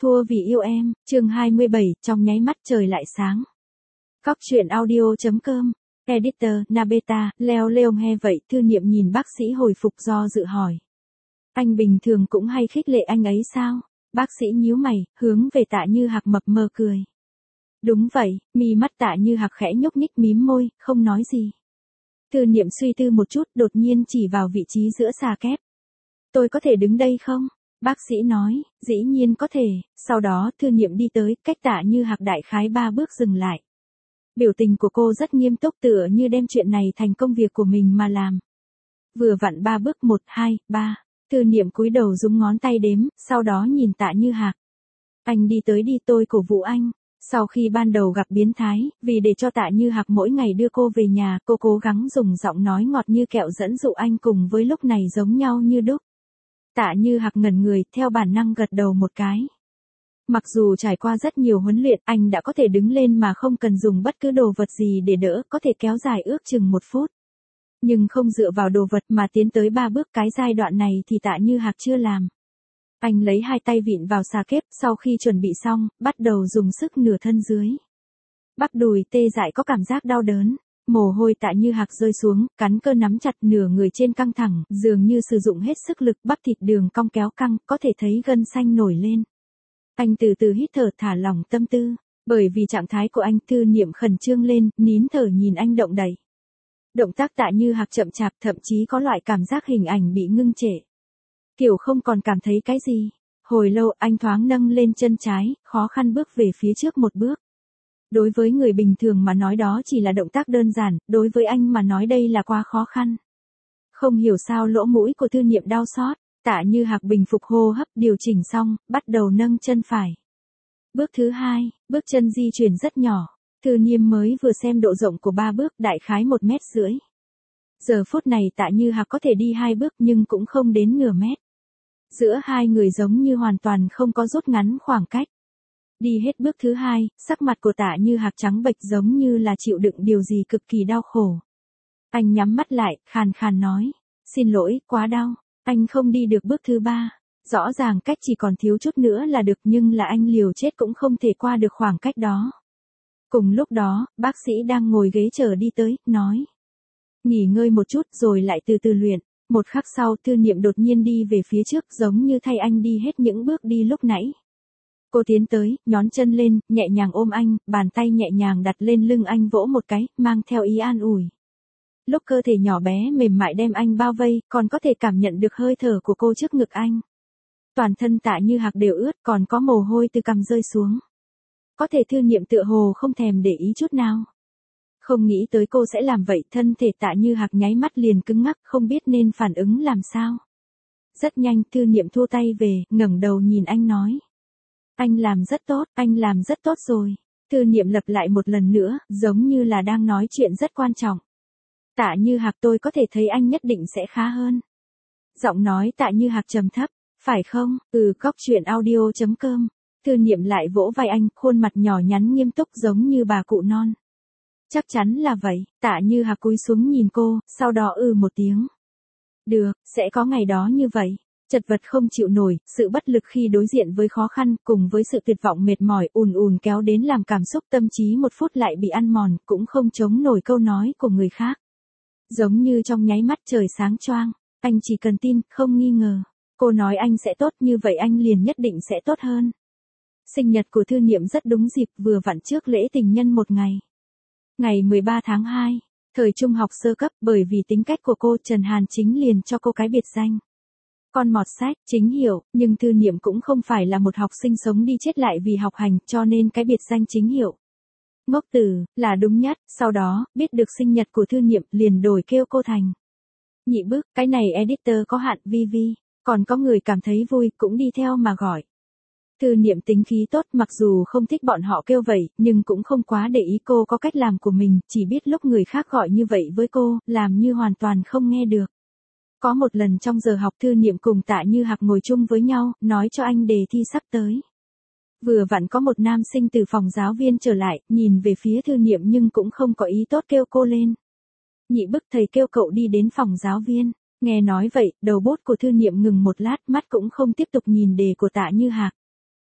Thua vì yêu em, chương 27, trong nháy mắt trời lại sáng. Góc truyện audio.com, Editor, Nabeta, Leo Leong he vậy thư niệm nhìn bác sĩ hồi phục do dự hỏi. Anh bình thường cũng hay khích lệ anh ấy sao? Bác sĩ nhíu mày, hướng về Tạ Như Hạc mập mờ cười. Đúng vậy, mi mắt Tạ Như Hạc khẽ nhúc nhích mím môi, không nói gì. Thư niệm suy tư một chút, đột nhiên chỉ vào vị trí giữa xà kép. Tôi có thể đứng đây không? Bác sĩ nói, dĩ nhiên có thể, sau đó thư niệm đi tới, cách Tạ Như Hạc đại khái 3 bước dừng lại. Biểu tình của cô rất nghiêm túc tựa như đem chuyện này thành công việc của mình mà làm. Vừa vặn 3 bước 1, 2, 3, thư niệm cúi đầu dùng ngón tay đếm, sau đó nhìn Tạ Như Hạc. Anh đi tới đi tôi cổ vũ anh. Sau khi ban đầu gặp biến thái, vì để cho Tạ Như Hạc mỗi ngày đưa cô về nhà, cô cố gắng dùng giọng nói ngọt như kẹo dẫn dụ anh cùng với lúc này giống nhau như đúc. Tạ Như Hạc ngẩn người, theo bản năng gật đầu một cái. Mặc dù trải qua rất nhiều huấn luyện, anh đã có thể đứng lên mà không cần dùng bất cứ đồ vật gì để đỡ, có thể kéo dài ước chừng 1 phút. Nhưng không dựa vào đồ vật mà tiến tới 3 bước cái giai đoạn này thì Tạ Như Hạc chưa làm. Anh lấy 2 tay vịn vào xà kép, sau khi chuẩn bị xong, bắt đầu dùng sức nửa thân dưới. Bắp đùi tê dại có cảm giác đau đớn. Mồ hôi Tạ Như Hạc rơi xuống, cắn cơ nắm chặt nửa người trên căng thẳng, dường như sử dụng hết sức lực, bắp thịt đường cong kéo căng, có thể thấy gân xanh nổi lên. Anh từ từ hít thở thả lỏng tâm tư, bởi vì trạng thái của anh thư niệm khẩn trương lên, nín thở nhìn anh động đậy. Động tác Tạ Như Hạc chậm chạp, thậm chí có loại cảm giác hình ảnh bị ngưng trệ. Kiểu không còn cảm thấy cái gì. Hồi lâu anh thoáng nâng lên chân trái, khó khăn bước về phía trước 1 bước. Đối với người bình thường mà nói đó chỉ là động tác đơn giản, đối với anh mà nói đây là quá khó khăn. Không hiểu sao lỗ mũi của thư niệm đau xót, Tạ Như Hạc bình phục hô hấp điều chỉnh xong, bắt đầu nâng chân phải. Bước thứ 2, bước chân di chuyển rất nhỏ, thư niệm mới vừa xem độ rộng của 3 bước đại khái 1,5 mét. Giờ phút này Tạ Như Hạc có thể đi 2 bước nhưng cũng không đến nửa mét. Giữa hai người giống như hoàn toàn không có rút ngắn khoảng cách. Đi hết bước thứ 2, sắc mặt của Tạ Như Hạc trắng bệch giống như là chịu đựng điều gì cực kỳ đau khổ. Anh nhắm mắt lại, khàn khàn nói. Xin lỗi, quá đau. Anh không đi được bước thứ 3. Rõ ràng cách chỉ còn thiếu chút nữa là được nhưng là anh liều chết cũng không thể qua được khoảng cách đó. Cùng lúc đó, bác sĩ đang ngồi ghế chờ đi tới, nói. Nghỉ ngơi một chút rồi lại từ từ luyện. Một khắc sau thư niệm đột nhiên đi về phía trước giống như thay anh đi hết những bước đi lúc nãy. Cô tiến tới, nhón chân lên, nhẹ nhàng ôm anh, bàn tay nhẹ nhàng đặt lên lưng anh vỗ một cái, mang theo ý an ủi. Lúc cơ thể nhỏ bé mềm mại đem anh bao vây, còn có thể cảm nhận được hơi thở của cô trước ngực anh. Toàn thân Tạ Như Hạc đều ướt, còn có mồ hôi từ cằm rơi xuống. Có thể thư niệm tựa hồ không thèm để ý chút nào. Không nghĩ tới cô sẽ làm vậy, thân thể Tạ Như Hạc nháy mắt liền cứng ngắc, không biết nên phản ứng làm sao. Rất nhanh thư niệm thua tay về, ngẩng đầu nhìn anh nói. Anh làm rất tốt, anh làm rất tốt rồi. Thư niệm lặp lại một lần nữa, giống như là đang nói chuyện rất quan trọng. Tạ Như Hạc tôi có thể thấy anh nhất định sẽ khá hơn. Giọng nói Tạ Như Hạc trầm thấp, phải không? Góc truyện audio.com. Thư niệm lại vỗ vai anh, khuôn mặt nhỏ nhắn nghiêm túc giống như bà cụ non. Chắc chắn là vậy, Tạ Như Hạc cúi xuống nhìn cô, sau đó một tiếng. Được, sẽ có ngày đó như vậy. Chật vật không chịu nổi, sự bất lực khi đối diện với khó khăn, cùng với sự tuyệt vọng mệt mỏi ùn ùn kéo đến làm cảm xúc tâm trí 1 phút lại bị ăn mòn, cũng không chống nổi câu nói của người khác. Giống như trong nháy mắt trời sáng choang, anh chỉ cần tin, không nghi ngờ. Cô nói anh sẽ tốt như vậy anh liền nhất định sẽ tốt hơn. Sinh nhật của thư niệm rất đúng dịp, vừa vặn trước lễ tình nhân 1 ngày. Ngày 13 tháng 2, thời trung học sơ cấp, bởi vì tính cách của cô Trần Hàn Chính liền cho cô cái biệt danh. Con mọt sách, chính hiệu, nhưng thư niệm cũng không phải là một học sinh sống đi chết lại vì học hành, cho nên cái biệt danh chính hiệu. Ngốc Tử, là đúng nhất, sau đó, biết được sinh nhật của thư niệm, liền đổi kêu cô thành. Nhị Bức, cái này editor có hạn, VV, còn có người cảm thấy vui, cũng đi theo mà gọi. Thư niệm tính khí tốt, mặc dù không thích bọn họ kêu vậy, nhưng cũng không quá để ý cô có cách làm của mình, chỉ biết lúc người khác gọi như vậy với cô, làm như hoàn toàn không nghe được. Có một lần trong giờ học thư niệm cùng Tạ Như Hạc ngồi chung với nhau, nói cho anh đề thi sắp tới. Vừa vặn có một nam sinh từ phòng giáo viên trở lại, nhìn về phía thư niệm nhưng cũng không có ý tốt kêu cô lên. Nhị Bức thầy kêu cậu đi đến phòng giáo viên. Nghe nói vậy, đầu bút của thư niệm ngừng một lát, mắt cũng không tiếp tục nhìn đề của Tạ Như Hạc.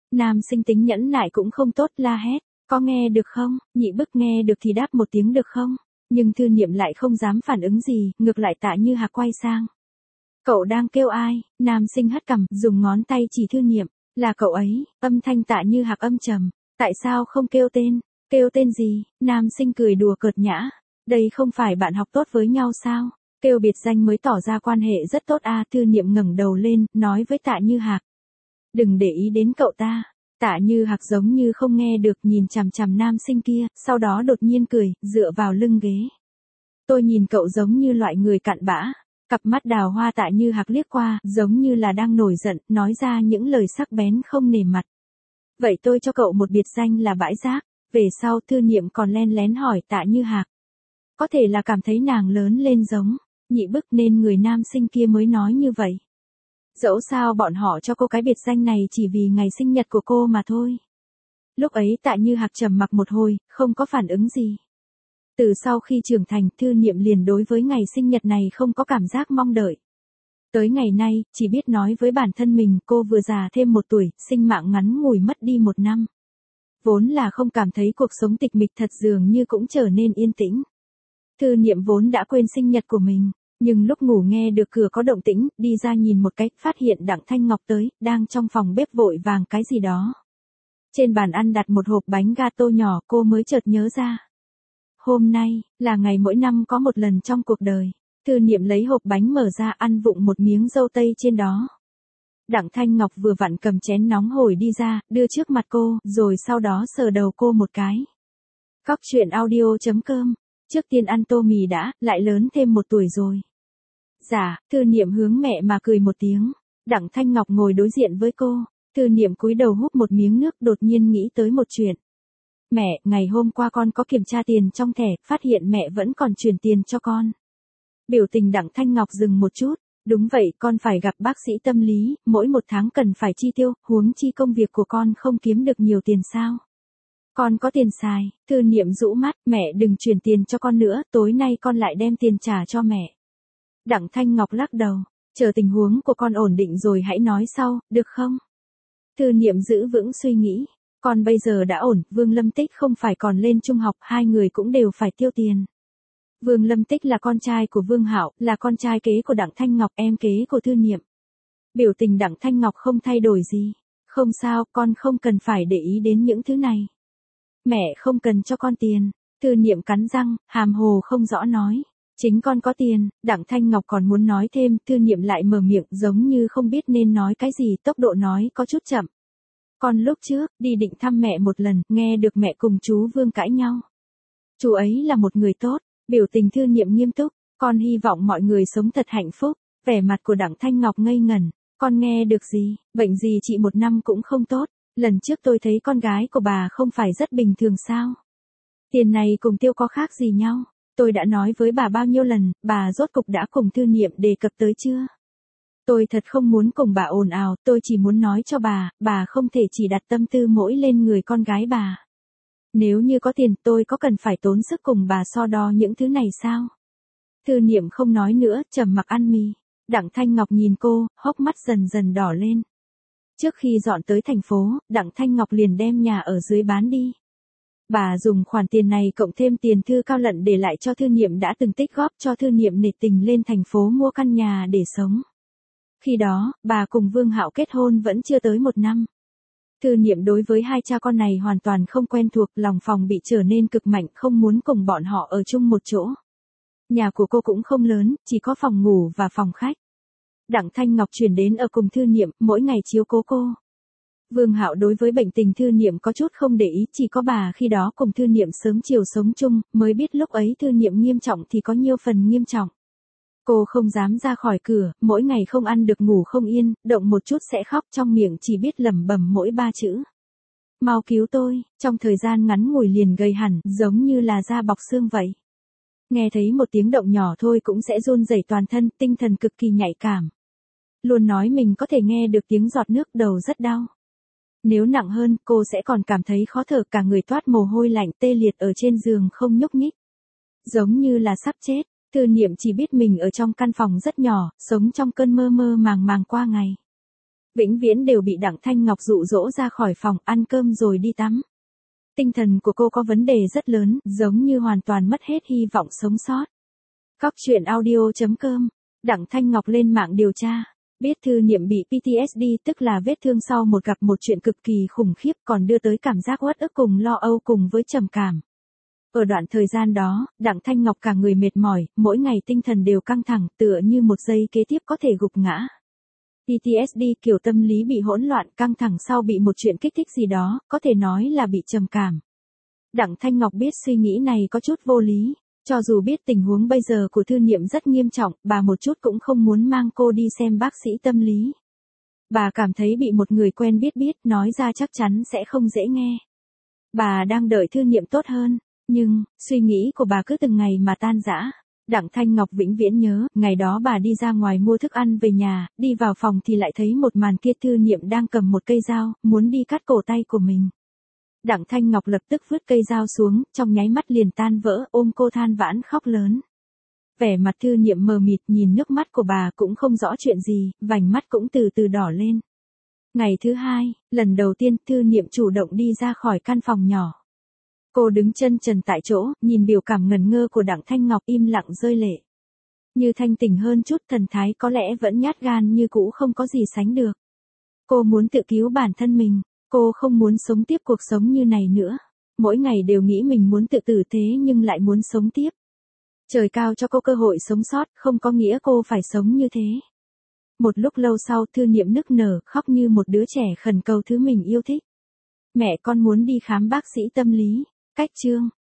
Nam sinh tính nhẫn nại cũng không tốt, la hét, có nghe được không? Nhị bức nghe được thì đáp một tiếng được không? Nhưng Thư Niệm lại không dám phản ứng gì, ngược lại Tạ Như Hạc quay sang. Cậu đang kêu ai? Nam sinh hất cằm, dùng ngón tay chỉ Thư Niệm, là cậu ấy, âm thanh Tạ Như Hạc âm trầm, tại sao không kêu tên? Kêu tên gì? Nam sinh cười đùa cợt nhã, đây không phải bạn học tốt với nhau sao? Kêu biệt danh mới tỏ ra quan hệ rất tốt à? Thư Niệm ngẩng đầu lên, nói với Tạ Như Hạc. Đừng để ý đến cậu ta. Tạ Như Hạc giống như không nghe được, nhìn chằm chằm nam sinh kia, sau đó đột nhiên cười, dựa vào lưng ghế. Tôi nhìn cậu giống như loại người cặn bã. Cặp mắt đào hoa Tạ Như Hạc liếc qua, giống như là đang nổi giận, nói ra những lời sắc bén không nề mặt. Vậy tôi cho cậu một biệt danh là bãi rác. Về sau Thư Niệm còn len lén hỏi Tạ Như Hạc. Có thể là cảm thấy nàng lớn lên giống Nhị bức nên người nam sinh kia mới nói như vậy. Dẫu sao bọn họ cho cô cái biệt danh này chỉ vì ngày sinh nhật của cô mà thôi. Lúc ấy Tạ Như Hạc trầm mặc một hồi, không có phản ứng gì. Từ sau khi trưởng thành, Thư Niệm liền đối với ngày sinh nhật này không có cảm giác mong đợi. Tới ngày nay, chỉ biết nói với bản thân mình cô vừa già thêm 1 tuổi, sinh mạng ngắn ngủi mất đi 1 năm. Vốn là không cảm thấy cuộc sống tịch mịch thật dường như cũng trở nên yên tĩnh. Thư Niệm vốn đã quên sinh nhật của mình. Nhưng lúc ngủ nghe được cửa có động tĩnh, đi ra nhìn một cách, phát hiện Đặng Thanh Ngọc tới, đang trong phòng bếp vội vàng cái gì đó. Trên bàn ăn đặt một hộp bánh gato nhỏ, cô mới chợt nhớ ra. Hôm nay, là ngày mỗi năm có một lần trong cuộc đời. Thư Niệm lấy hộp bánh mở ra, ăn vụng một miếng dâu tây trên đó. Đặng Thanh Ngọc vừa vặn cầm chén nóng hổi đi ra, đưa trước mặt cô, rồi sau đó sờ đầu cô một cái. Cóc truyện audio.com. Trước tiên ăn tô mì đã, lại lớn thêm 1 tuổi rồi. Dạ, Thư Niệm hướng mẹ mà cười một tiếng. Đặng Thanh Ngọc ngồi đối diện với cô. Thư Niệm cúi đầu húp một miếng nước, đột nhiên nghĩ tới một chuyện. Mẹ, ngày hôm qua con có kiểm tra tiền trong thẻ, phát hiện mẹ vẫn còn chuyển tiền cho con. Biểu tình Đặng Thanh Ngọc dừng một chút. Đúng vậy, con phải gặp bác sĩ tâm lý, mỗi 1 tháng cần phải chi tiêu, huống chi công việc của con không kiếm được nhiều tiền sao. Con có tiền xài. Thư Niệm rũ mắt, mẹ đừng chuyển tiền cho con nữa, tối nay con lại đem tiền trả cho mẹ. Đặng Thanh Ngọc lắc đầu, chờ tình huống của con ổn định rồi hãy nói sau, được không? Thư Niệm giữ vững suy nghĩ, con bây giờ đã ổn, Vương Lâm Tích không phải còn lên trung học, 2 người cũng đều phải tiêu tiền. Vương Lâm Tích là con trai của Vương Hạo, là con trai kế của Đặng Thanh Ngọc, em kế của Thư Niệm. Biểu tình Đặng Thanh Ngọc không thay đổi gì. Không sao, con không cần phải để ý đến những thứ này. Mẹ không cần cho con tiền. Thư Niệm cắn răng, hàm hồ không rõ nói. Chính con có tiền. Đặng Thanh Ngọc còn muốn nói thêm, Thư Niệm lại mở miệng giống như không biết nên nói cái gì, tốc độ nói có chút chậm. Con lúc trước, đi định thăm mẹ một lần, nghe được mẹ cùng chú Vương cãi nhau. Chú ấy là một người tốt. Biểu tình Thư Niệm nghiêm túc, con hy vọng mọi người sống thật hạnh phúc. Vẻ mặt của Đặng Thanh Ngọc ngây ngẩn. Con nghe được gì? Bệnh gì chị 1 năm cũng không tốt. Lần trước tôi thấy con gái của bà không phải rất bình thường sao? Tiền này cùng tiêu có khác gì nhau? Tôi đã nói với bà bao nhiêu lần, bà rốt cục đã cùng Thư Niệm đề cập tới chưa? Tôi thật không muốn cùng bà ồn ào, tôi chỉ muốn nói cho bà không thể chỉ đặt tâm tư mỗi lên người con gái bà. Nếu như có tiền, tôi có cần phải tốn sức cùng bà so đo những thứ này sao? Thư Niệm không nói nữa, trầm mặc ăn mì. Đặng Thanh Ngọc nhìn cô, hốc mắt dần dần đỏ lên. Trước khi dọn tới thành phố, Đặng Thanh Ngọc liền đem nhà ở dưới bán đi. Bà dùng khoản tiền này cộng thêm tiền Thư Cao Lận để lại cho Thư Niệm đã từng tích góp cho Thư Niệm nể tình lên thành phố mua căn nhà để sống. Khi đó, bà cùng Vương Hạo kết hôn vẫn chưa tới 1 năm. Thư Niệm đối với 2 cha con này hoàn toàn không quen thuộc, lòng phòng bị trở nên cực mạnh, không muốn cùng bọn họ ở chung một chỗ. Nhà của cô cũng không lớn, chỉ có phòng ngủ và phòng khách. Đặng Thanh Ngọc chuyển đến ở cùng Thư Niệm, mỗi ngày chiếu cố cô. Vương Hạo đối với bệnh tình Thư Niệm có chút không để ý, chỉ có bà khi đó cùng Thư Niệm sớm chiều sống chung, mới biết lúc ấy Thư Niệm nghiêm trọng thì có nhiêu phần nghiêm trọng. Cô không dám ra khỏi cửa, mỗi ngày không ăn được ngủ không yên, động một chút sẽ khóc, trong miệng chỉ biết lẩm bẩm mỗi 3 chữ. Mau cứu tôi, trong thời gian ngắn ngủi liền gầy hẳn, giống như là da bọc xương vậy. Nghe thấy một tiếng động nhỏ thôi cũng sẽ run rẩy toàn thân, tinh thần cực kỳ nhạy cảm. Luôn nói mình có thể nghe được tiếng giọt nước, đầu rất đau. Nếu nặng hơn, cô sẽ còn cảm thấy khó thở, cả người toát mồ hôi lạnh, tê liệt ở trên giường không nhúc nhích. Giống như là sắp chết. Thư Niệm chỉ biết mình ở trong căn phòng rất nhỏ, sống trong cơn mơ mơ màng màng qua ngày. vĩnh viễn đều bị Đặng Thanh Ngọc dụ dỗ ra khỏi phòng ăn cơm rồi đi tắm. Tinh thần của cô có vấn đề rất lớn, giống như hoàn toàn mất hết hy vọng sống sót. Cóc truyện audio.com, Đặng Thanh Ngọc lên mạng điều tra. Biết Thư Niệm bị PTSD, tức là vết thương sau một gặp một chuyện cực kỳ khủng khiếp, còn đưa tới cảm giác uất ức cùng lo âu cùng với trầm cảm. Ở đoạn thời gian đó, Đặng Thanh Ngọc cả người mệt mỏi, mỗi ngày tinh thần đều căng thẳng, tựa như một giây kế tiếp có thể gục ngã. PTSD kiểu tâm lý bị hỗn loạn, căng thẳng sau bị một chuyện kích thích gì đó, có thể nói là bị trầm cảm. Đặng Thanh Ngọc biết suy nghĩ này có chút vô lý. Cho dù biết tình huống bây giờ của Thư Niệm rất nghiêm trọng, bà một chút cũng không muốn mang cô đi xem bác sĩ tâm lý. Bà cảm thấy bị một người quen biết nói ra chắc chắn sẽ không dễ nghe. Bà đang đợi Thư Niệm tốt hơn, nhưng, suy nghĩ của bà cứ từng ngày mà tan rã. Đặng Thanh Ngọc vĩnh viễn nhớ, ngày đó bà đi ra ngoài mua thức ăn về nhà, đi vào phòng thì lại thấy một màn kia, Thư Niệm đang cầm một cây dao, muốn đi cắt cổ tay của mình. Đặng Thanh Ngọc lập tức vứt cây dao xuống, trong nháy mắt liền tan vỡ, ôm cô than vãn khóc lớn. Vẻ mặt Thư Niệm mờ mịt, nhìn nước mắt của bà cũng không rõ chuyện gì, vành mắt cũng từ từ đỏ lên. Ngày thứ hai, lần đầu tiên Thư Niệm chủ động đi ra khỏi căn phòng nhỏ. Cô đứng chân trần tại chỗ, nhìn biểu cảm ngẩn ngơ của Đặng Thanh Ngọc, im lặng rơi lệ. Như thanh tỉnh hơn chút, thần thái có lẽ vẫn nhát gan như cũ, không có gì sánh được. Cô muốn tự cứu bản thân mình. Cô không muốn sống tiếp cuộc sống như này nữa. Mỗi ngày đều nghĩ mình muốn tự tử thế nhưng lại muốn sống tiếp. Trời cao cho cô cơ hội sống sót, không có nghĩa cô phải sống như thế. Một lúc lâu sau, Thư Niệm nức nở, khóc như một đứa trẻ khẩn cầu thứ mình yêu thích. Mẹ, con muốn đi khám bác sĩ tâm lý. Cách chương